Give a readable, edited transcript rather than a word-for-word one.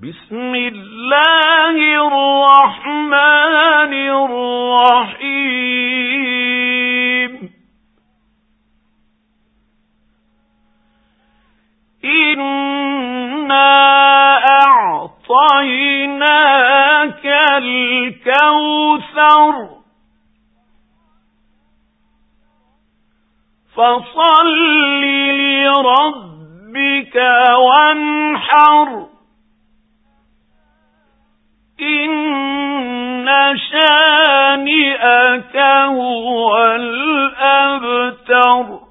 بسم الله الرحمن الرحيم إنا أعطيناك الكوثر فصل لربك وانحر إن شانئك هو الأبتر.